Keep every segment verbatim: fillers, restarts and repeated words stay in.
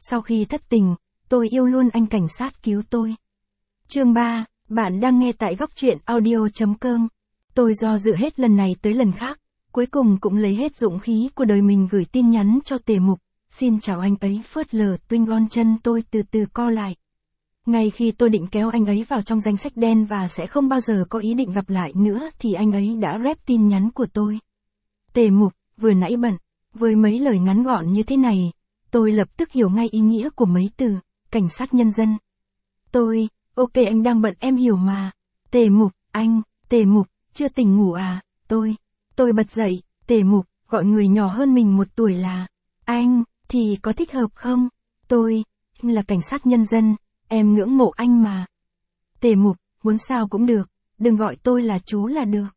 Sau khi thất tình, tôi yêu luôn anh cảnh sát cứu tôi. Chương ba, bạn đang nghe tại góc truyện audio chấm com. Tôi do dự hết lần này tới lần khác, cuối cùng cũng lấy hết dũng khí của đời mình gửi tin nhắn cho Tề Mục. Xin chào anh ấy, phớt lờ tuynh gòn chân tôi từ từ co lại. Ngay khi tôi định kéo anh ấy vào trong danh sách đen và sẽ không bao giờ có ý định gặp lại nữa thì anh ấy đã rep tin nhắn của tôi. Tề Mục, vừa nãy bận. Với mấy lời ngắn gọn như thế này, tôi lập tức hiểu ngay ý nghĩa của mấy từ, cảnh sát nhân dân. Tôi, ok anh đang bận em hiểu mà. Tề Mục, anh, Tề Mục, chưa tỉnh ngủ à, tôi. Tôi bật dậy, Tề Mục, gọi người nhỏ hơn mình một tuổi là, anh, thì có thích hợp không? Tôi, là cảnh sát nhân dân, em ngưỡng mộ anh mà. Tề Mục, muốn sao cũng được, đừng gọi tôi là chú là được.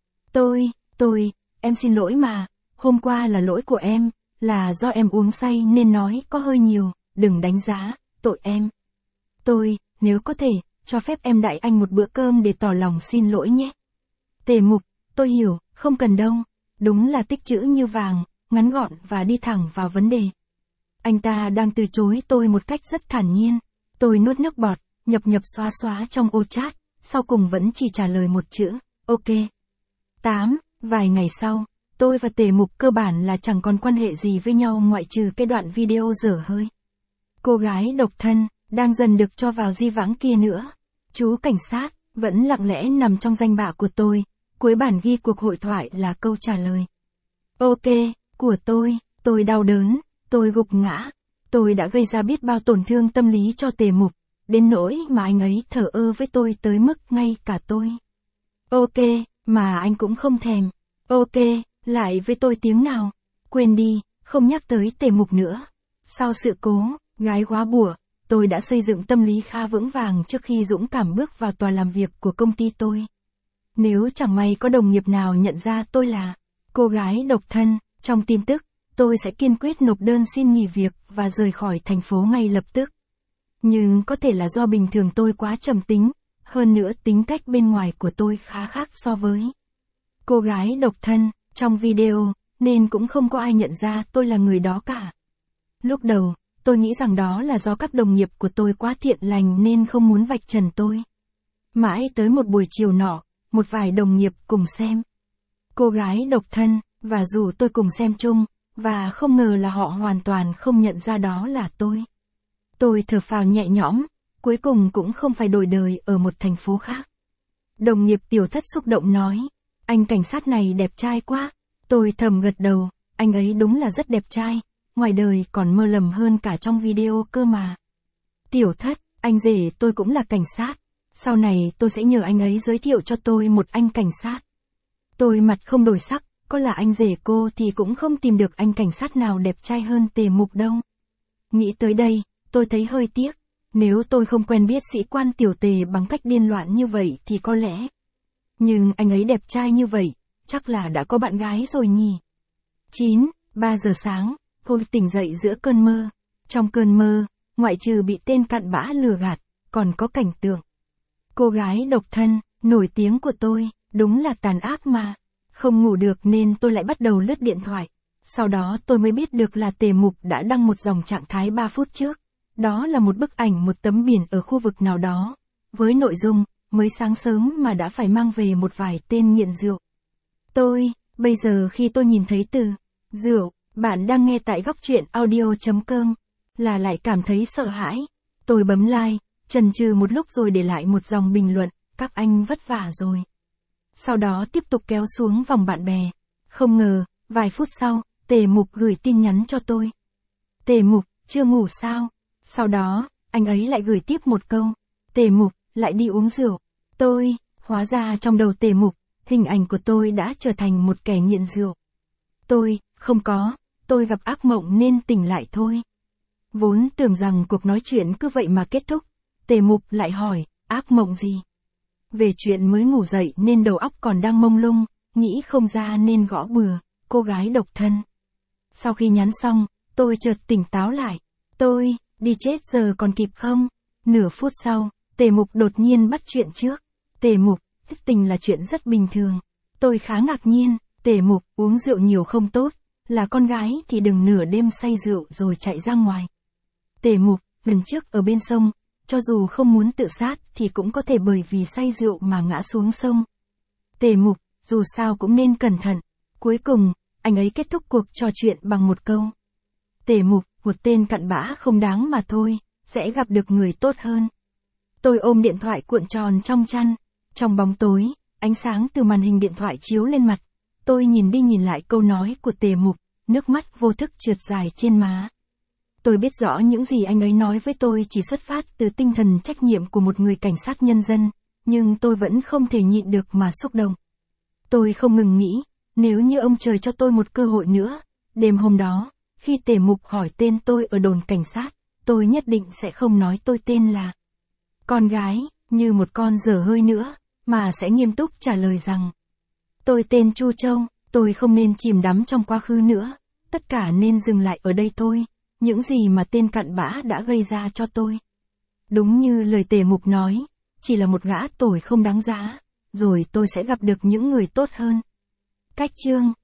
Tôi, tôi, em xin lỗi mà, hôm qua là lỗi của em, là do em uống say nên nói có hơi nhiều, đừng đánh giá, tội em. Tôi, nếu có thể, cho phép em đãi anh một bữa cơm để tỏ lòng xin lỗi nhé. Tề Mục, tôi hiểu, không cần đâu, đúng là tích chữ như vàng, ngắn gọn và đi thẳng vào vấn đề. Anh ta đang từ chối tôi một cách rất thản nhiên, tôi nuốt nước bọt, nhập nhập xóa xóa trong ô chat, sau cùng vẫn chỉ trả lời một chữ, ok. tám. Vài ngày sau, tôi và Tề Mục cơ bản là chẳng còn quan hệ gì với nhau ngoại trừ cái đoạn video dở hơi. Cô gái độc thân, đang dần được cho vào di vãng kia nữa. Chú cảnh sát, vẫn lặng lẽ nằm trong danh bạ của tôi, cuối bản ghi cuộc hội thoại là câu trả lời. Ok, của tôi, tôi đau đớn, tôi gục ngã, tôi đã gây ra biết bao tổn thương tâm lý cho Tề Mục, đến nỗi mà anh ấy thờ ơ với tôi tới mức ngay cả tôi. Ok, mà anh cũng không thèm. Ok, lại với tôi tiếng nào. Quên đi, không nhắc tới Tề Mục nữa. Sau sự cố, gái góa bủa, tôi đã xây dựng tâm lý khá vững vàng trước khi dũng cảm bước vào tòa làm việc của công ty tôi. Nếu chẳng may có đồng nghiệp nào nhận ra tôi là cô gái độc thân, trong tin tức, tôi sẽ kiên quyết nộp đơn xin nghỉ việc và rời khỏi thành phố ngay lập tức. Nhưng có thể là do bình thường tôi quá trầm tính, hơn nữa tính cách bên ngoài của tôi khá khác so với cô gái độc thân, trong video, nên cũng không có ai nhận ra tôi là người đó cả. Lúc đầu, tôi nghĩ rằng đó là do các đồng nghiệp của tôi quá thiện lành nên không muốn vạch trần tôi. Mãi tới một buổi chiều nọ, một vài đồng nghiệp cùng xem cô gái độc thân, và dù tôi cùng xem chung, và không ngờ là họ hoàn toàn không nhận ra đó là tôi. Tôi thở phào nhẹ nhõm, cuối cùng cũng không phải đổi đời ở một thành phố khác. Đồng nghiệp Tiểu Thất xúc động nói, anh cảnh sát này đẹp trai quá. Tôi thầm gật đầu, anh ấy đúng là rất đẹp trai, ngoài đời còn mơ lầm hơn cả trong video cơ mà. Tiểu Thất, anh rể tôi cũng là cảnh sát, sau này tôi sẽ nhờ anh ấy giới thiệu cho tôi một anh cảnh sát. Tôi mặt không đổi sắc, có là anh rể cô thì cũng không tìm được anh cảnh sát nào đẹp trai hơn Tề Mục đâu. Nghĩ tới đây, tôi thấy hơi tiếc, nếu tôi không quen biết sĩ quan Tiểu Tề bằng cách điên loạn như vậy thì có lẽ. Nhưng anh ấy đẹp trai như vậy, chắc là đã có bạn gái rồi nhỉ. chín. ba giờ sáng, tôi tỉnh dậy giữa cơn mơ. Trong cơn mơ, ngoại trừ bị tên cặn bã lừa gạt, còn có cảnh tượng cô gái độc thân, nổi tiếng của tôi, đúng là tàn ác mà. Không ngủ được nên tôi lại bắt đầu lướt điện thoại. Sau đó tôi mới biết được là Tề Mục đã đăng một dòng trạng thái ba phút trước. Đó là một bức ảnh một tấm biển ở khu vực nào đó. Với nội dung, mới sáng sớm mà đã phải mang về một vài tên nghiện rượu. Tôi, bây giờ khi tôi nhìn thấy từ rượu, bạn đang nghe tại góc truyện audio chấm com, là lại cảm thấy sợ hãi. Tôi bấm like, chần chừ một lúc rồi để lại một dòng bình luận, các anh vất vả rồi. Sau đó tiếp tục kéo xuống vòng bạn bè. Không ngờ, vài phút sau, Tề Mục gửi tin nhắn cho tôi. Tề Mục, chưa ngủ sao? Sau đó, anh ấy lại gửi tiếp một câu. Tề Mục, lại đi uống rượu. Tôi, hóa ra trong đầu Tề Mục, hình ảnh của tôi đã trở thành một kẻ nghiện rượu. Tôi, không có, tôi gặp ác mộng nên tỉnh lại thôi. Vốn tưởng rằng cuộc nói chuyện cứ vậy mà kết thúc. Tề Mục lại hỏi, ác mộng gì? Về chuyện mới ngủ dậy nên đầu óc còn đang mông lung, nghĩ không ra nên gõ bừa, cô gái độc thân. Sau khi nhắn xong, tôi chợt tỉnh táo lại. Tôi, đi chết giờ còn kịp không? Nửa phút sau, Tề Mục đột nhiên bắt chuyện trước. Tề Mục, thất tình là chuyện rất bình thường. Tôi khá ngạc nhiên, Tề Mục, uống rượu nhiều không tốt, là con gái thì đừng nửa đêm say rượu rồi chạy ra ngoài. Tề Mục, lần trước ở bên sông, cho dù không muốn tự sát thì cũng có thể bởi vì say rượu mà ngã xuống sông. Tề Mục, dù sao cũng nên cẩn thận. Cuối cùng, anh ấy kết thúc cuộc trò chuyện bằng một câu. Tề Mục, một tên cặn bã không đáng mà thôi, sẽ gặp được người tốt hơn. Tôi ôm điện thoại cuộn tròn trong chăn. Trong bóng tối, ánh sáng từ màn hình điện thoại chiếu lên mặt. Tôi nhìn đi nhìn lại câu nói của Tề Mục, nước mắt vô thức trượt dài trên má. Tôi biết rõ những gì anh ấy nói với tôi chỉ xuất phát từ tinh thần trách nhiệm của một người cảnh sát nhân dân, nhưng tôi vẫn không thể nhịn được mà xúc động. Tôi không ngừng nghĩ, nếu như ông trời cho tôi một cơ hội nữa, đêm hôm đó, khi Tề Mục hỏi tên tôi ở đồn cảnh sát, tôi nhất định sẽ không nói tôi tên là con gái, như một con dở hơi nữa, mà sẽ nghiêm túc trả lời rằng tôi tên Chu Châu, tôi không nên chìm đắm trong quá khứ nữa, tất cả nên dừng lại ở đây thôi, những gì mà tên cặn bã đã gây ra cho tôi. Đúng như lời Tề Mục nói, chỉ là một gã tồi không đáng giá, rồi tôi sẽ gặp được những người tốt hơn. Cách chương